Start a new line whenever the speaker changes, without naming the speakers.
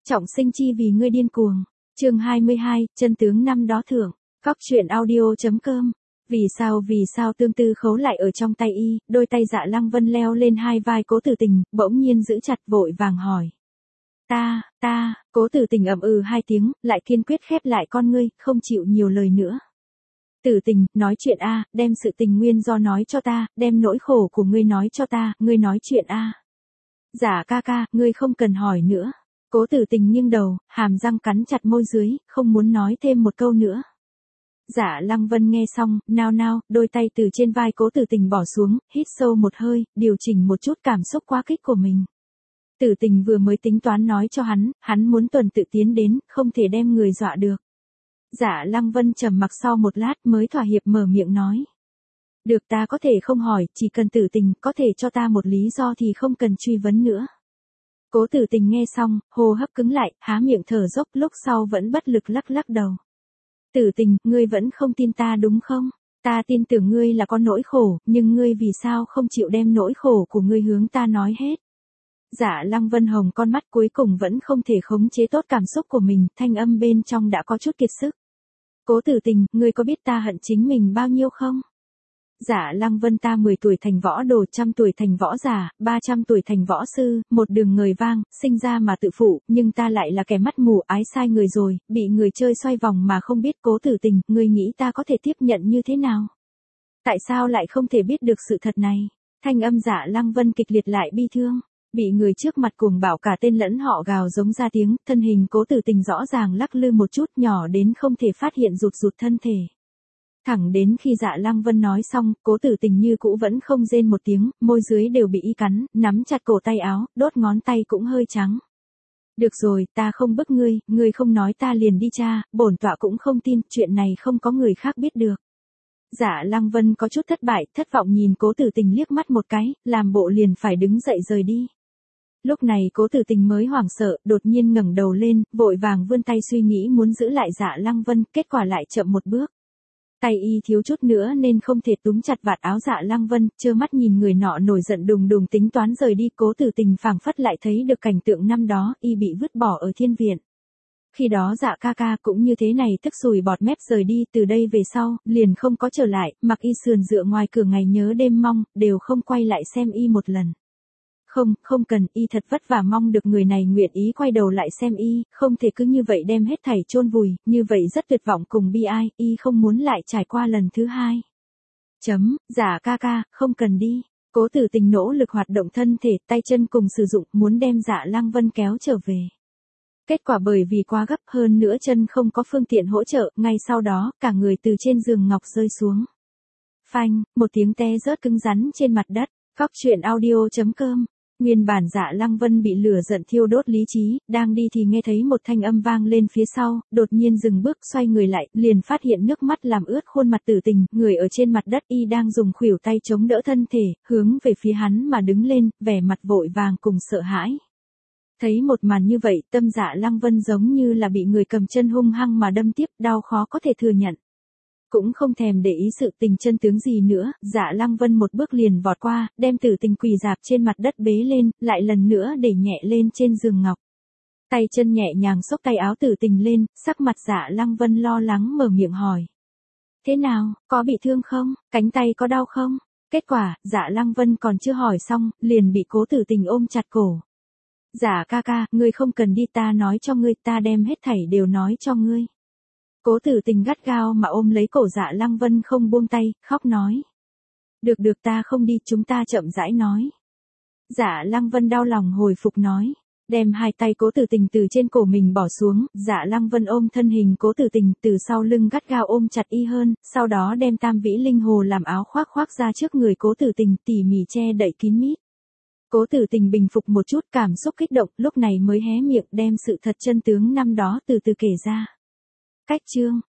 Trọng sinh chi vì ngươi điên cuồng. Chương 22, chân tướng năm đó thưởng. Cóc truyện audio.com. Vì sao tương tư khấu lại ở trong tay y, đôi tay Dạ Lăng Vân leo lên hai vai Cố Tử Tình, bỗng nhiên giữ chặt vội vàng hỏi. Cố Tử Tình ậm ừ hai tiếng, lại kiên quyết khép lại con ngươi, không chịu nhiều lời nữa. Tử Tình, nói chuyện a, đem sự tình nguyên do nói cho ta, đem nỗi khổ của ngươi nói cho ta, ngươi nói chuyện a. Dạ ca ca, ngươi không cần hỏi nữa. Cố Tử Tình nghiêng đầu, hàm răng cắn chặt môi dưới, không muốn nói thêm một câu nữa. Dạ Lăng Vân nghe xong, nao nao, đôi tay từ trên vai Cố Tử Tình bỏ xuống, hít sâu một hơi, điều chỉnh một chút cảm xúc quá kích của mình. Tử Tình vừa mới tính toán nói cho hắn muốn tuần tự tiến đến, không thể đem người dọa được. Dạ Lăng Vân trầm mặc sau một lát mới thỏa hiệp mở miệng nói. Được, ta có thể không hỏi, chỉ cần Tử Tình có thể cho ta một lý do thì không cần truy vấn nữa. Cố Tử Tình nghe xong, hô hấp cứng lại, há miệng thở dốc, lúc sau vẫn bất lực lắc lắc đầu. Tử Tình, ngươi vẫn không tin ta đúng không? Ta tin tưởng ngươi là có nỗi khổ, nhưng ngươi vì sao không chịu đem nỗi khổ của ngươi hướng ta nói hết? Dạ Lăng Vân Hồng con mắt cuối cùng vẫn không thể khống chế tốt cảm xúc của mình, thanh âm bên trong đã có chút kiệt sức. Cố Tử Tình, ngươi có biết ta hận chính mình bao nhiêu không? Dạ Lăng Vân, ta 10 tuổi thành võ đồ, 100 tuổi thành võ giả, 300 tuổi thành võ sư, một đường người vang, sinh ra mà tự phụ, nhưng ta lại là kẻ mắt mù, ái sai người rồi, bị người chơi xoay vòng mà không biết. Cố Tử Tình, ngươi nghĩ ta có thể tiếp nhận như thế nào? Tại sao lại không thể biết được sự thật này? Thanh âm Dạ Lăng Vân kịch liệt lại bi thương. Bị người trước mặt cuồng bảo cả tên lẫn họ gào giống ra tiếng, thân hình Cố Tử Tình rõ ràng lắc lư một chút, nhỏ đến không thể phát hiện rụt thân thể. Thẳng đến khi Dạ Lăng Vân nói xong, Cố Tử Tình như cũ vẫn không rên một tiếng, môi dưới đều bị y cắn, nắm chặt cổ tay áo, đốt ngón tay cũng hơi trắng. Được rồi, ta không bức ngươi không nói ta liền đi tra, bổn tọa cũng không tin, chuyện này không có người khác biết được. Dạ Lăng Vân có chút thất bại, thất vọng nhìn Cố Tử Tình liếc mắt một cái, làm bộ liền phải đứng dậy rời đi. Lúc này Cố Tử Tình mới hoảng sợ, đột nhiên ngẩng đầu lên, vội vàng vươn tay suy nghĩ muốn giữ lại Dạ Lăng Vân, kết quả lại chậm một bước. Tay y thiếu chút nữa nên không thể túm chặt vạt áo Dạ Lăng Vân, trơ mắt nhìn người nọ nổi giận đùng đùng tính toán rời đi. Cố Tử Tình phảng phất lại thấy được cảnh tượng năm đó, y bị vứt bỏ ở thiên viện. Khi đó Dạ ca ca cũng như thế này, tức sùi bọt mép rời đi, từ đây về sau, liền không có trở lại, mặc y sườn dựa ngoài cửa ngày nhớ đêm mong, đều không quay lại xem y một lần. Không cần, y thật vất vả mong được người này nguyện ý quay đầu lại xem y, không thể cứ như vậy đem hết thảy chôn vùi, như vậy rất tuyệt vọng cùng bi ai, y không muốn lại trải qua lần thứ hai. Dạ ca ca, không cần đi. Cố Tử Tình nỗ lực hoạt động thân thể, tay chân cùng sử dụng, muốn đem Dạ Lăng Vân kéo trở về. Kết quả bởi vì quá gấp, hơn nữa chân không có phương tiện hỗ trợ, ngay sau đó, cả người từ trên giường ngọc rơi xuống. Phanh, một tiếng te rớt cứng rắn trên mặt đất. Cóc truyện audio.com. Nguyên bản Dạ Lăng Vân bị lửa giận thiêu đốt lý trí, đang đi thì nghe thấy một thanh âm vang lên phía sau, đột nhiên dừng bước, xoay người lại, liền phát hiện nước mắt làm ướt khuôn mặt Tử Tình, người ở trên mặt đất, y đang dùng khuỷu tay chống đỡ thân thể, hướng về phía hắn mà đứng lên, vẻ mặt vội vàng cùng sợ hãi. Thấy một màn như vậy, tâm Dạ Lăng Vân giống như là bị người cầm chân hung hăng mà đâm tiếp, đau khó có thể thừa nhận. Cũng không thèm để ý sự tình chân tướng gì nữa, Dạ Lăng Vân một bước liền vọt qua, đem Tử Tình quỳ dạp trên mặt đất bế lên, lại lần nữa để nhẹ lên trên giường ngọc. Tay chân nhẹ nhàng xốc tay áo Tử Tình lên, sắc mặt Dạ Lăng Vân lo lắng mở miệng hỏi. Thế nào, có bị thương không, cánh tay có đau không? Kết quả, Dạ Lăng Vân còn chưa hỏi xong, liền bị Cố Tử Tình ôm chặt cổ. Dạ ca ca, ngươi không cần đi, ta nói cho ngươi, ta đem hết thảy đều nói cho ngươi. Cố Tử Tình gắt gao mà ôm lấy cổ Dạ Lăng Vân không buông tay, khóc nói. Được ta không đi, chúng ta chậm rãi nói. Dạ Lăng Vân đau lòng hồi phục nói. Đem hai tay Cố Tử Tình từ trên cổ mình bỏ xuống, Dạ Lăng Vân ôm thân hình Cố Tử Tình từ sau lưng gắt gao ôm chặt y hơn, sau đó đem Tam Vĩ Linh Hồ làm áo khoác ra trước người Cố Tử Tình, tỉ mỉ che đậy kín mít. Cố Tử Tình bình phục một chút cảm xúc kích động, lúc này mới hé miệng đem sự thật chân tướng năm đó từ từ kể ra. Cách chương